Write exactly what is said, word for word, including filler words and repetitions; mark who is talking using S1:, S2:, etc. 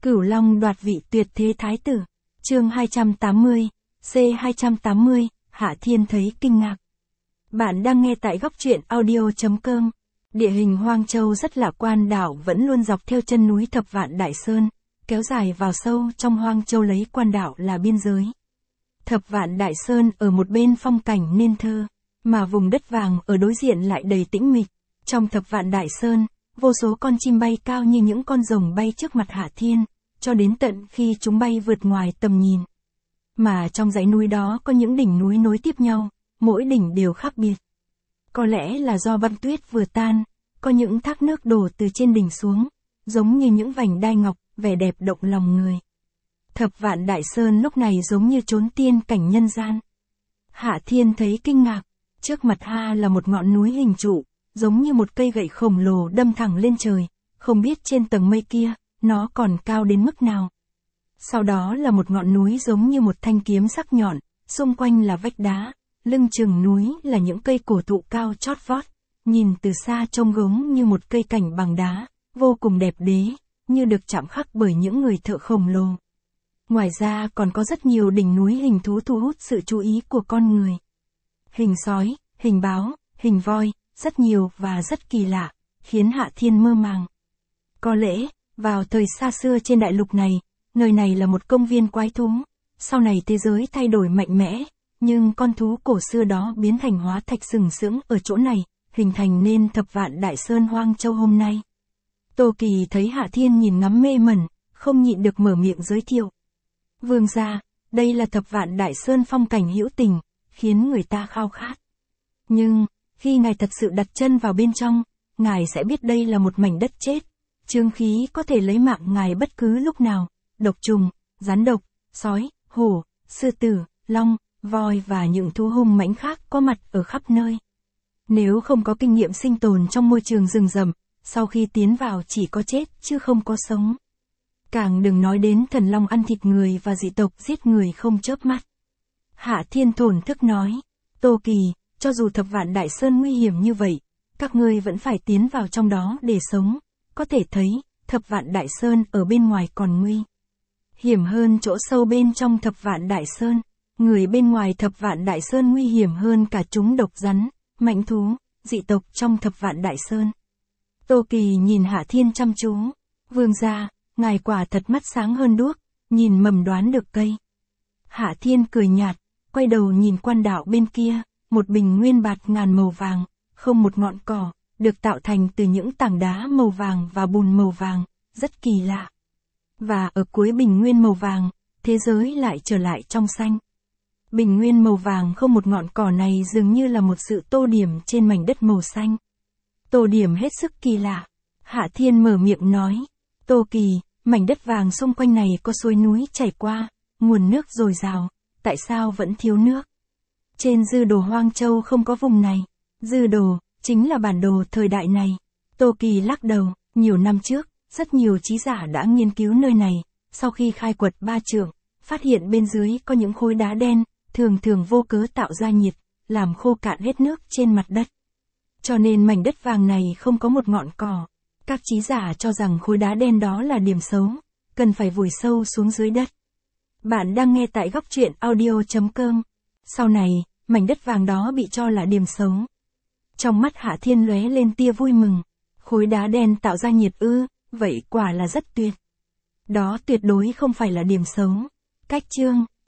S1: Cửu Long đoạt vị tuyệt thế thái tử. Chương hai trăm tám mươi, C hai trăm tám mươi, Hạ Thiên thấy kinh ngạc. Bạn đang nghe tại góc truyện audio chấm com. Địa hình Hoang Châu rất lạ, quan đảo vẫn luôn dọc theo chân núi Thập Vạn Đại Sơn, kéo dài vào sâu trong Hoang Châu, lấy quan đảo là biên giới. Thập Vạn Đại Sơn ở một bên phong cảnh nên thơ, mà vùng đất vàng ở đối diện lại đầy tĩnh mịch. Trong Thập Vạn Đại Sơn, vô số con chim bay cao như những con rồng bay trước mặt Hạ Thiên, cho đến tận khi chúng bay vượt ngoài tầm nhìn. Mà trong dãy núi đó có những đỉnh núi nối tiếp nhau, mỗi đỉnh đều khác biệt. Có lẽ là do băng tuyết vừa tan, có những thác nước đổ từ trên đỉnh xuống, giống như những vành đai ngọc, vẻ đẹp động lòng người. Thập Vạn Đại Sơn lúc này giống như chốn tiên cảnh nhân gian. Hạ Thiên thấy kinh ngạc, trước mặt ha là một ngọn núi hình trụ, giống như một cây gậy khổng lồ đâm thẳng lên trời, không biết trên tầng mây kia, nó còn cao đến mức nào. Sau đó là một ngọn núi giống như một thanh kiếm sắc nhọn, xung quanh là vách đá, lưng chừng núi là những cây cổ thụ cao chót vót, nhìn từ xa trông gống như một cây cảnh bằng đá, vô cùng đẹp đẽ, như được chạm khắc bởi những người thợ khổng lồ. Ngoài ra còn có rất nhiều đỉnh núi hình thú thu hút sự chú ý của con người. Hình sói, hình báo, hình voi, rất nhiều và rất kỳ lạ, khiến Hạ Thiên mơ màng. Có lẽ, vào thời xa xưa trên đại lục này, nơi này là một công viên quái thú, sau này thế giới thay đổi mạnh mẽ, nhưng con thú cổ xưa đó biến thành hóa thạch sừng sững ở chỗ này, hình thành nên Thập Vạn Đại Sơn Hoang Châu hôm nay. Tô Kỳ thấy Hạ Thiên nhìn ngắm mê mẩn, không nhịn được mở miệng giới thiệu. Vương gia, đây là Thập Vạn Đại Sơn, phong cảnh hữu tình, khiến người ta khao khát. Nhưng, khi ngài thật sự đặt chân vào bên trong, ngài sẽ biết đây là một mảnh đất chết. Chương khí có thể lấy mạng ngài bất cứ lúc nào, độc trùng, rắn độc, sói, hổ, sư tử, long, voi và những thú hung mãnh khác có mặt ở khắp nơi. Nếu không có kinh nghiệm sinh tồn trong môi trường rừng rậm, sau khi tiến vào chỉ có chết chứ không có sống. Càng đừng nói đến thần long ăn thịt người và dị tộc giết người không chớp mắt. Hạ Thiên thổn thức nói, Tô Kỳ, cho dù Thập Vạn Đại Sơn nguy hiểm như vậy, các ngươi vẫn phải tiến vào trong đó để sống. Có thể thấy, Thập Vạn Đại Sơn ở bên ngoài còn nguy hiểm hơn chỗ sâu bên trong Thập Vạn Đại Sơn. Người bên ngoài Thập Vạn Đại Sơn nguy hiểm hơn cả chúng độc rắn, mãnh thú, dị tộc trong Thập Vạn Đại Sơn. Tô Kỳ nhìn Hạ Thiên chăm chú. Vương gia, ngài quả thật mắt sáng hơn đuốc, nhìn mầm đoán được cây. Hạ Thiên cười nhạt, quay đầu nhìn quan đạo bên kia, một bình nguyên bạt ngàn màu vàng, không một ngọn cỏ, được tạo thành từ những tảng đá màu vàng và bùn màu vàng, rất kỳ lạ. Và ở cuối bình nguyên màu vàng, thế giới lại trở lại trong xanh. Bình nguyên màu vàng không một ngọn cỏ này dường như là một sự tô điểm trên mảnh đất màu xanh. Tô điểm hết sức kỳ lạ. Hạ Thiên mở miệng nói, Tô Kỳ, mảnh đất vàng xung quanh này có suối núi chảy qua, nguồn nước dồi dào, tại sao vẫn thiếu nước? Trên dư đồ Hoang Châu không có vùng này. Dư đồ, chính là bản đồ thời đại này. Tô Kỳ lắc đầu, nhiều năm trước, rất nhiều trí giả đã nghiên cứu nơi này, sau khi khai quật ba trượng, phát hiện bên dưới có những khối đá đen, thường thường vô cớ tạo ra nhiệt, làm khô cạn hết nước trên mặt đất. Cho nên mảnh đất vàng này không có một ngọn cỏ. Các trí giả cho rằng khối đá đen đó là điểm xấu, cần phải vùi sâu xuống dưới đất. Bạn đang nghe tại góc truyện audio chấm com. Sau này, mảnh đất vàng đó bị cho là điểm xấu. Trong mắt Hạ Thiên lóe lên tia vui mừng. Khối đá đen tạo ra nhiệt ư, vậy quả là rất tuyệt. Đó tuyệt đối không phải là điểm xấu. Cách chương